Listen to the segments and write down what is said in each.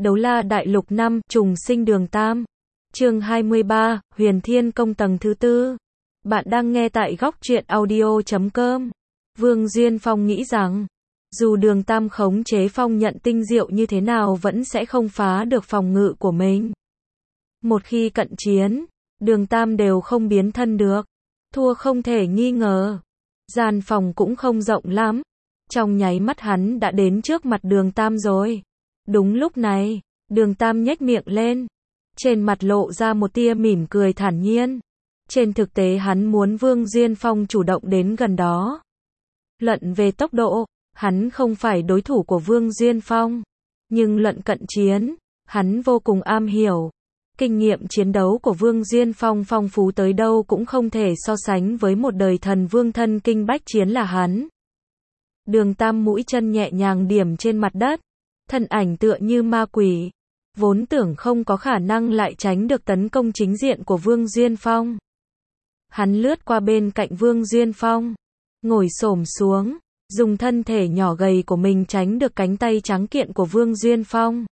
Đấu La Đại Lục 5, Trùng Sinh Đường Tam. Chương 23, Huyền Thiên Công tầng thứ 4. Bạn đang nghe tại góc truyện audio.com. Vương Duyên Phong nghĩ rằng, dù Đường Tam khống chế phong nhận tinh diệu như thế nào vẫn sẽ không phá được phòng ngự của mình. Một khi cận chiến, Đường Tam đều không biến thân được. Thua không thể nghi ngờ. Gian phòng cũng không rộng lắm. Trong nháy mắt hắn đã đến trước mặt Đường Tam rồi. Đúng lúc này, Đường Tam nhếch miệng lên. Trên mặt lộ ra một tia mỉm cười thản nhiên. Trên thực tế hắn muốn Vương Duyên Phong chủ động đến gần đó. Luận về tốc độ, hắn không phải đối thủ của Vương Duyên Phong. Nhưng luận cận chiến, hắn vô cùng am hiểu. Kinh nghiệm chiến đấu của Vương Duyên Phong phong phú tới đâu cũng không thể so sánh với một đời thần vương thân kinh bách chiến là hắn. Đường Tam mũi chân nhẹ nhàng điểm trên mặt đất. Thân ảnh tựa như ma quỷ. Vốn tưởng không có khả năng lại tránh được tấn công chính diện của Vương Duyên Phong. Hắn lướt qua bên cạnh Vương Duyên Phong. Ngồi xổm xuống. Dùng thân thể nhỏ gầy của mình tránh được cánh tay trắng kiện của Vương Duyên Phong.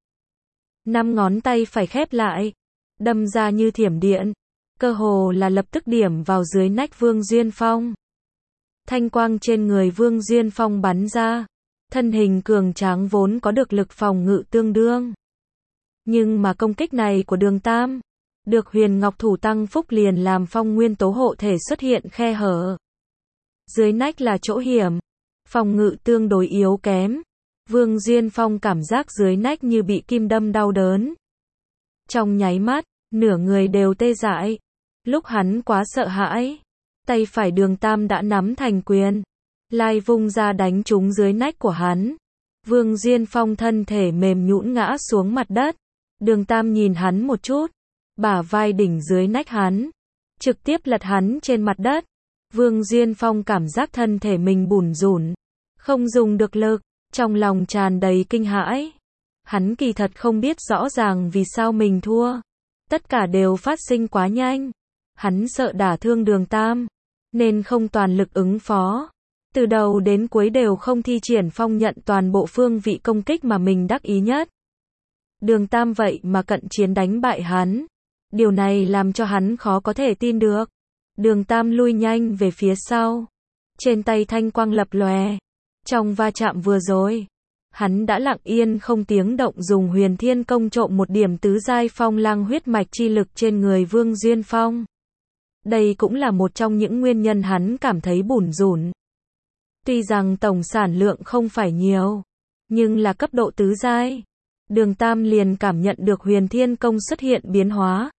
5 ngón tay phải khép lại. Đâm ra như thiểm điện. Cơ hồ là lập tức điểm vào dưới nách Vương Duyên Phong. Thanh quang trên người Vương Duyên Phong bắn ra. Thân hình cường tráng vốn có được lực phòng ngự tương đương. Nhưng mà công kích này của Đường Tam, được Huyền Ngọc Thủ tăng phúc liền làm phong nguyên tố hộ thể xuất hiện khe hở. Dưới nách là chỗ hiểm, phòng ngự tương đối yếu kém. Vương Duyên Phong cảm giác dưới nách như bị kim đâm đau đớn. Trong nháy mắt, nửa người đều tê dại. Lúc hắn quá sợ hãi, tay phải Đường Tam đã nắm thành quyền. Lai vung ra đánh trúng dưới nách của hắn. Vương Duyên Phong thân thể mềm nhũn ngã xuống mặt đất. Đường Tam nhìn hắn một chút. Bả vai đỉnh dưới nách hắn. Trực tiếp lật hắn trên mặt đất. Vương Duyên Phong cảm giác thân thể mình bủn rủn. Không dùng được lực. Trong lòng tràn đầy kinh hãi. Hắn kỳ thật không biết rõ ràng vì sao mình thua. Tất cả đều phát sinh quá nhanh. Hắn sợ đả thương Đường Tam. Nên không toàn lực ứng phó. Từ đầu đến cuối đều không thi triển phong nhận toàn bộ phương vị công kích mà mình đắc ý nhất. Đường Tam vậy mà cận chiến đánh bại hắn. Điều này làm cho hắn khó có thể tin được. Đường Tam lui nhanh về phía sau. Trên tay thanh quang lập lòe. Trong va chạm vừa rồi, hắn đã lặng yên không tiếng động dùng Huyền Thiên Công trộm một điểm tứ giai phong lang huyết mạch chi lực trên người Vương Duyên Phong. Đây cũng là một trong những nguyên nhân hắn cảm thấy bủn rủn. Tuy rằng tổng sản lượng không phải nhiều, nhưng là cấp độ tứ giai. Đường Tam liền cảm nhận được Huyền Thiên Công xuất hiện biến hóa.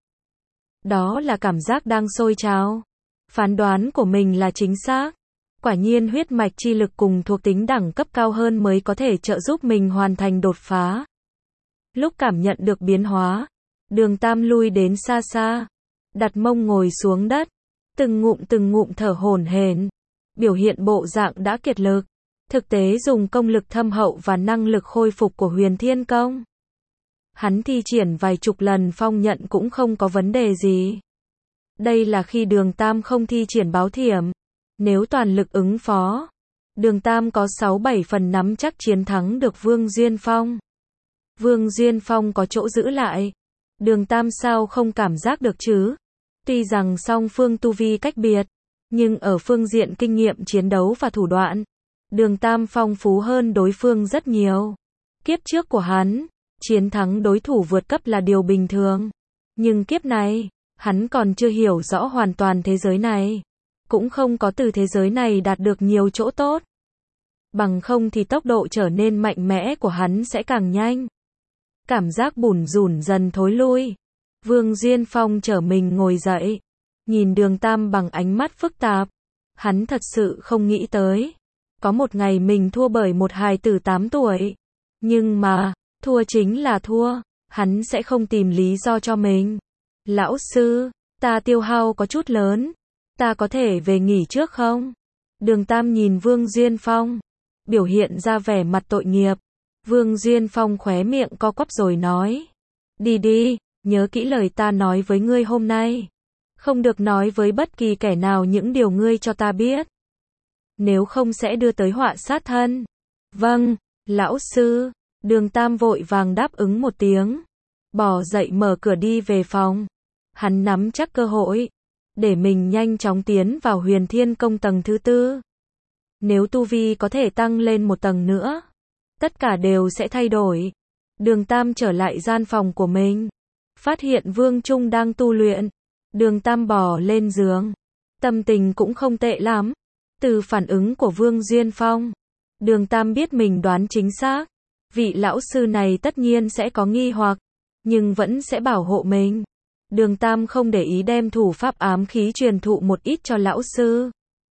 Đó là cảm giác đang sôi trào. Phán đoán của mình là chính xác. Quả nhiên huyết mạch chi lực cùng thuộc tính đẳng cấp cao hơn mới có thể trợ giúp mình hoàn thành đột phá. Lúc cảm nhận được biến hóa, Đường Tam lui đến xa xa, đặt mông ngồi xuống đất, từng ngụm thở hổn hển. Biểu hiện bộ dạng đã kiệt lực. Thực tế dùng công lực thâm hậu và năng lực khôi phục của Huyền Thiên Công. Hắn thi triển vài chục lần phong nhận cũng không có vấn đề gì. Đây là khi Đường Tam không thi triển báo thiểm. Nếu toàn lực ứng phó, Đường Tam có 6-7 phần nắm chắc chiến thắng được Vương Duyên Phong. Vương Duyên Phong có chỗ giữ lại. Đường Tam sao không cảm giác được chứ? Tuy rằng song phương tu vi cách biệt, nhưng ở phương diện kinh nghiệm chiến đấu và thủ đoạn, Đường Tam phong phú hơn đối phương rất nhiều. Kiếp trước của hắn, chiến thắng đối thủ vượt cấp là điều bình thường. Nhưng kiếp này, hắn còn chưa hiểu rõ hoàn toàn thế giới này. Cũng không có từ thế giới này đạt được nhiều chỗ tốt. Bằng không thì tốc độ trở nên mạnh mẽ của hắn sẽ càng nhanh. Cảm giác bủn rủn dần thối lui. Vương Duyên Phong trở mình ngồi dậy. Nhìn Đường Tam bằng ánh mắt phức tạp. Hắn thật sự không nghĩ tới. Có một ngày mình thua bởi một hài tử 8 tuổi. Nhưng mà, thua chính là thua. Hắn sẽ không tìm lý do cho mình. Lão sư, ta tiêu hao có chút lớn. Ta có thể về nghỉ trước không? Đường Tam nhìn Vương Duyên Phong. Biểu hiện ra vẻ mặt tội nghiệp. Vương Duyên Phong khóe miệng co quắp rồi nói. Đi đi, nhớ kỹ lời ta nói với ngươi hôm nay. Không được nói với bất kỳ kẻ nào những điều ngươi cho ta biết. Nếu không sẽ đưa tới họa sát thân. Vâng, lão sư. Đường Tam vội vàng đáp ứng một tiếng, bỏ dậy mở cửa đi về phòng. Hắn nắm chắc cơ hội, để mình nhanh chóng tiến vào Huyền Thiên Công tầng thứ 4. Nếu tu vi có thể tăng lên một tầng nữa, tất cả đều sẽ thay đổi. Đường Tam trở lại gian phòng của mình, phát hiện Vương Trung đang tu luyện. Đường Tam bò lên giường, tâm tình cũng không tệ lắm. Từ phản ứng của Vương Duyên Phong, Đường Tam biết mình đoán chính xác. Vị lão sư này tất nhiên sẽ có nghi hoặc, nhưng vẫn sẽ bảo hộ mình. Đường Tam không để ý đem thủ pháp ám khí truyền thụ một ít cho lão sư.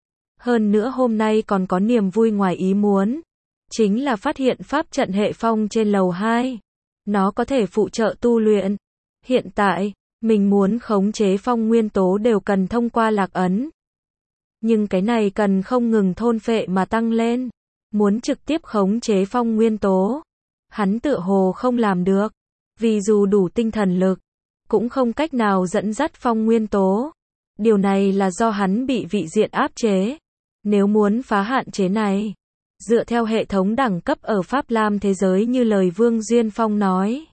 Hơn nữa hôm nay còn có niềm vui ngoài ý muốn, chính là phát hiện pháp trận hệ phong trên lầu 2. Nó có thể phụ trợ tu luyện. Hiện tại, mình muốn khống chế phong nguyên tố đều cần thông qua lạc ấn. Nhưng cái này cần không ngừng thôn phệ mà tăng lên. Muốn trực tiếp khống chế phong nguyên tố, hắn tựa hồ không làm được. Vì dù đủ tinh thần lực, cũng không cách nào dẫn dắt phong nguyên tố. Điều này là do hắn bị vị diện áp chế. Nếu muốn phá hạn chế này, dựa theo hệ thống đẳng cấp ở Pháp Lam thế giới như lời Vương Duyên Phong nói,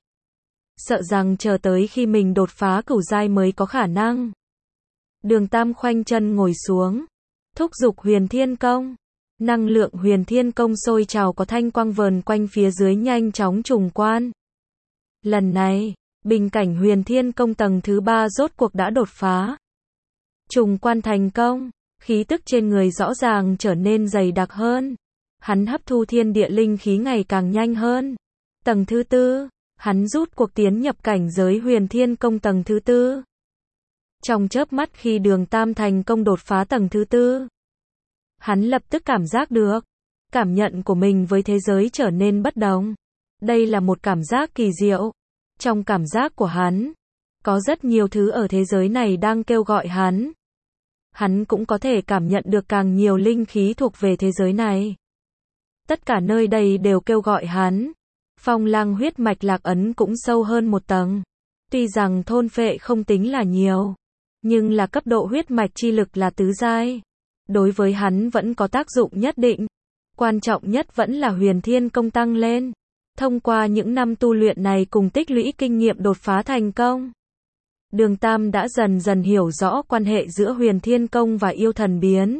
sợ rằng chờ tới khi mình đột phá cửu giai mới có khả năng. Đường Tam khoanh chân ngồi xuống, thúc giục Huyền Thiên Công. Năng lượng Huyền Thiên Công sôi trào có thanh quang vờn quanh phía dưới nhanh chóng trùng quan. Lần này, bình cảnh Huyền Thiên Công tầng thứ 3 rốt cuộc đã đột phá. Trùng quan thành công, khí tức trên người rõ ràng trở nên dày đặc hơn. Hắn hấp thu thiên địa linh khí ngày càng nhanh hơn. Tầng thứ 4, hắn rút cuộc tiến nhập cảnh giới Huyền Thiên Công tầng thứ 4. Trong chớp mắt khi Đường Tam thành công đột phá tầng thứ 4, hắn lập tức cảm giác được, cảm nhận của mình với thế giới trở nên bất đồng. Đây là một cảm giác kỳ diệu. Trong cảm giác của hắn, có rất nhiều thứ ở thế giới này đang kêu gọi hắn. Hắn cũng có thể cảm nhận được càng nhiều linh khí thuộc về thế giới này. Tất cả nơi đây đều kêu gọi hắn. Phong Lang huyết mạch lạc ấn cũng sâu hơn một tầng. Tuy rằng thôn phệ không tính là nhiều, nhưng là cấp độ huyết mạch chi lực là tứ giai. Đối với hắn vẫn có tác dụng nhất định. Quan trọng nhất vẫn là Huyền Thiên Công tăng lên. Thông qua những năm tu luyện này cùng tích lũy kinh nghiệm đột phá thành công, Đường Tam đã dần dần hiểu rõ quan hệ giữa Huyền Thiên Công và yêu thần biến.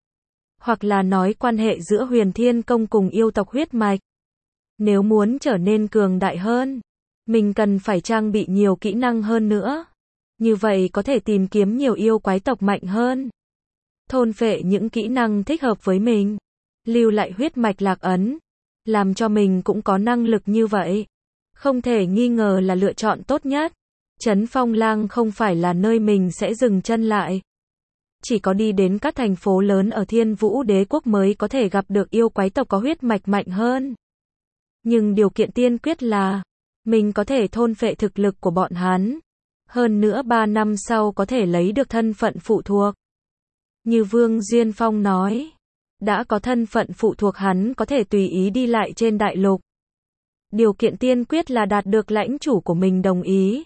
Hoặc là nói quan hệ giữa Huyền Thiên Công cùng yêu tộc huyết mạch. Nếu muốn trở nên cường đại hơn, mình cần phải trang bị nhiều kỹ năng hơn nữa. Như vậy có thể tìm kiếm nhiều yêu quái tộc mạnh hơn. Thôn phệ những kỹ năng thích hợp với mình. Lưu lại huyết mạch lạc ấn. Làm cho mình cũng có năng lực như vậy. Không thể nghi ngờ là lựa chọn tốt nhất. Trấn Phong Lang không phải là nơi mình sẽ dừng chân lại. Chỉ có đi đến các thành phố lớn ở Thiên Vũ Đế Quốc mới có thể gặp được yêu quái tộc có huyết mạch mạnh hơn. Nhưng điều kiện tiên quyết là mình có thể thôn phệ thực lực của bọn hắn. Hơn nữa 3 năm sau có thể lấy được thân phận phụ thuộc. Như Vương Duyên Phong nói, đã có thân phận phụ thuộc hắn có thể tùy ý đi lại trên đại lục. Điều kiện tiên quyết là đạt được lãnh chủ của mình đồng ý.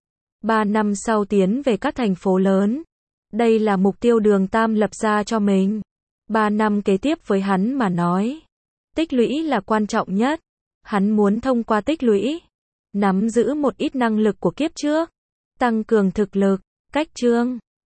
3 năm sau tiến về các thành phố lớn. Đây là mục tiêu Đường Tam lập ra cho mình. 3 năm kế tiếp với hắn mà nói, tích lũy là quan trọng nhất. Hắn muốn thông qua tích lũy, nắm giữ một ít năng lực của kiếp trước, tăng cường thực lực. Cách chương